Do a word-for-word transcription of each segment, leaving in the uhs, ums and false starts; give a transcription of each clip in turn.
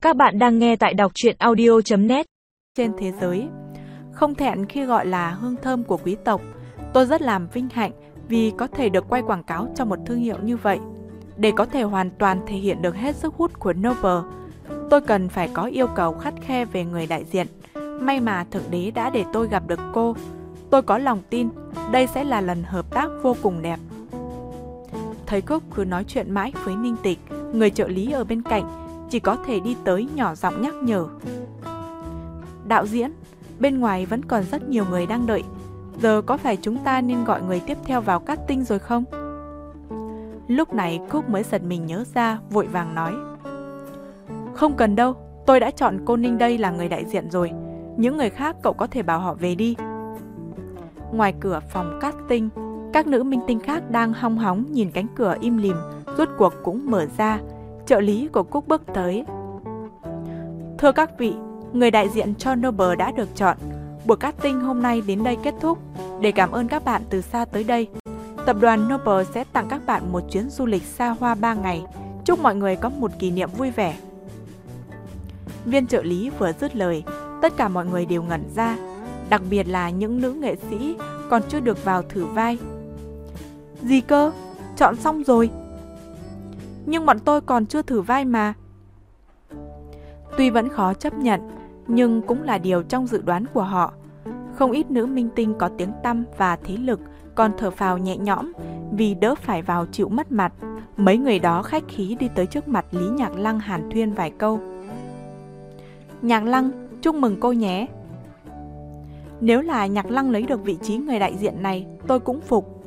Các bạn đang nghe tại đọc truyện audio chấm net. Trên thế giới, không thẹn khi gọi là hương thơm của quý tộc. Tôi rất làm vinh hạnh vì có thể được quay quảng cáo cho một thương hiệu như vậy. Để có thể hoàn toàn thể hiện được hết sức hút của Noble, tôi cần phải có yêu cầu khắt khe về người đại diện. May mà Thượng Đế đã để tôi gặp được cô. Tôi có lòng tin đây sẽ là lần hợp tác vô cùng đẹp. Thấy Cook cứ nói chuyện mãi với Ninh Tịch, người trợ lý ở bên cạnh chỉ có thể đi tới nhỏ giọng nhắc nhở. Đạo diễn, bên ngoài vẫn còn rất nhiều người đang đợi. Giờ có phải chúng ta nên gọi người tiếp theo vào casting rồi không? Lúc này Cook mới giật mình nhớ ra, vội vàng nói. Không cần đâu, tôi đã chọn cô Ninh đây là người đại diện rồi. Những người khác cậu có thể bảo họ về đi. Ngoài cửa phòng casting, các nữ minh tinh khác đang hong hóng nhìn cánh cửa im lìm, rốt cuộc cũng mở ra. Trợ lý của Cook bước tới. Thưa các vị, người đại diện cho Noble đã được chọn. Buổi casting hôm nay đến đây kết thúc. Để cảm ơn các bạn từ xa tới đây, tập đoàn Noble sẽ tặng các bạn một chuyến du lịch xa hoa ba ngày. Chúc mọi người có một kỷ niệm vui vẻ. Viên trợ lý vừa dứt lời, tất cả mọi người đều ngẩn ra, đặc biệt là những nữ nghệ sĩ còn chưa được vào thử vai. Gì cơ? Chọn xong rồi? Nhưng bọn tôi còn chưa thử vai mà. Tuy vẫn khó chấp nhận, nhưng cũng là điều trong dự đoán của họ. Không ít nữ minh tinh có tiếng tăm và thế lực còn thở phào nhẹ nhõm vì đỡ phải vào chịu mất mặt. Mấy người đó khách khí đi tới trước mặt Lý Nhạc Lăng hàn thuyên vài câu. Nhạc Lăng, chúc mừng cô nhé. Nếu là Nhạc Lăng lấy được vị trí người đại diện này, tôi cũng phục.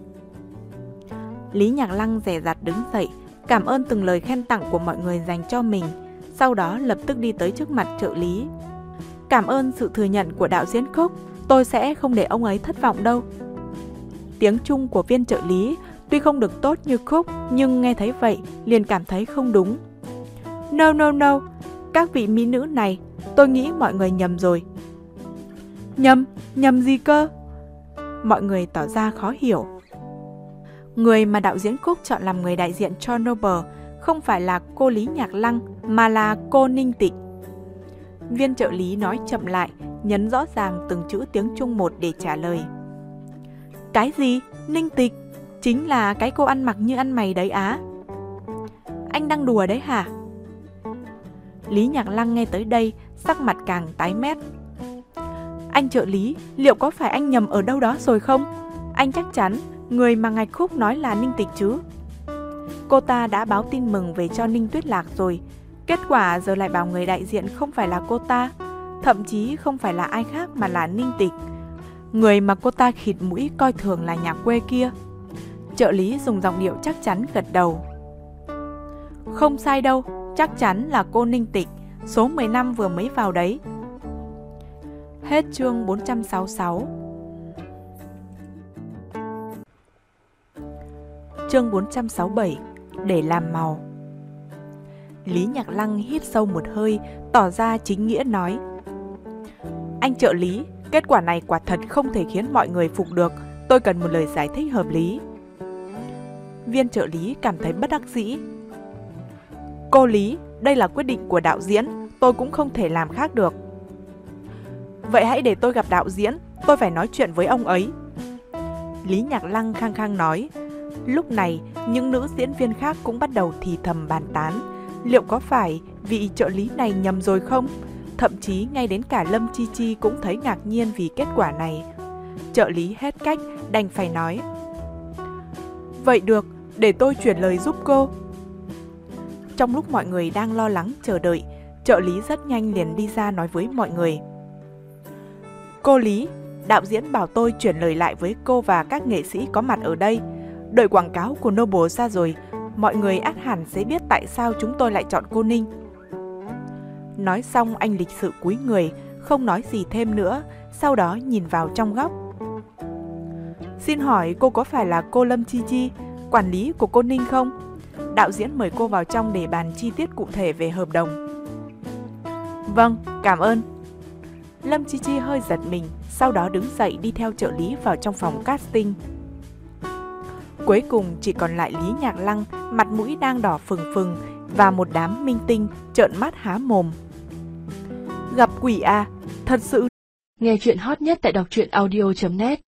Lý Nhạc Lăng dè dặt đứng dậy, cảm ơn từng lời khen tặng của mọi người dành cho mình, sau đó lập tức đi tới trước mặt trợ lý. Cảm ơn sự thừa nhận của đạo diễn Cook, tôi sẽ không để ông ấy thất vọng đâu. Tiếng Trung của viên trợ lý tuy không được tốt như Cook, nhưng nghe thấy vậy liền cảm thấy không đúng. No no no, các vị mỹ nữ này, tôi nghĩ mọi người nhầm rồi. Nhầm? Nhầm gì cơ? Mọi người tỏ ra khó hiểu. Người mà đạo diễn Cook chọn làm người đại diện cho Noble không phải là cô Lý Nhạc Lăng, mà là cô Ninh Tịch. Viên trợ lý nói chậm lại, nhấn rõ ràng từng chữ tiếng Trung một để trả lời. Cái gì? Ninh Tịch? Chính là cái cô ăn mặc như ăn mày đấy á? Anh đang đùa đấy hả? Lý Nhạc Lăng nghe tới đây, sắc mặt càng tái mét. Anh trợ lý, liệu có phải anh nhầm ở đâu đó rồi không? Anh chắc chắn người mà ngài Cook nói là Ninh Tịch chứ? Cô ta đã báo tin mừng về cho Ninh Tuyết Lạc rồi. Kết quả giờ lại bảo người đại diện không phải là cô ta, thậm chí không phải là ai khác mà là Ninh Tịch, người mà cô ta khịt mũi coi thường là nhà quê kia. Trợ lý dùng giọng điệu chắc chắn gật đầu. Không sai đâu, chắc chắn là cô Ninh Tịch, số mười năm vừa mới vào đấy. Hết chương bốn trăm sáu mươi sáu. Chương bốn trăm sáu mươi bảy. Để làm màu. Lý Nhạc Lăng hít sâu một hơi, tỏ ra chính nghĩa nói. Anh trợ lý, kết quả này quả thật không thể khiến mọi người phục được. Tôi cần một lời giải thích hợp lý. Viên trợ lý cảm thấy bất đắc dĩ. Cô Lý, đây là quyết định của đạo diễn, tôi cũng không thể làm khác được. Vậy hãy để tôi gặp đạo diễn, tôi phải nói chuyện với ông ấy. Lý Nhạc Lăng khăng khăng nói. Lúc này, những nữ diễn viên khác cũng bắt đầu thì thầm bàn tán. Liệu có phải vị trợ lý này nhầm rồi không? Thậm chí ngay đến cả Lâm Chi Chi cũng thấy ngạc nhiên vì kết quả này. Trợ lý hết cách, đành phải nói. Vậy được, để tôi chuyển lời giúp cô. Trong lúc mọi người đang lo lắng chờ đợi, trợ lý rất nhanh liền đi ra nói với mọi người. Cô Lý, đạo diễn bảo tôi chuyển lời lại với cô và các nghệ sĩ có mặt ở đây. Đợi quảng cáo của Noble ra rồi, mọi người ắt hẳn sẽ biết tại sao chúng tôi lại chọn cô Ninh. Nói xong anh lịch sự cúi người, không nói gì thêm nữa, sau đó nhìn vào trong góc. Xin hỏi cô có phải là cô Lâm Chi Chi, quản lý của cô Ninh không? Đạo diễn mời cô vào trong để bàn chi tiết cụ thể về hợp đồng. Vâng, cảm ơn. Lâm Chi Chi hơi giật mình, sau đó đứng dậy đi theo trợ lý vào trong phòng casting. Cuối cùng chỉ còn lại Lý Nhạc Lăng, mặt mũi đang đỏ phừng phừng, và một đám minh tinh trợn mắt há mồm. Gặp quỷ à? Thật sự. Nghe chuyện hot nhất tại đọc truyện audio chấm net.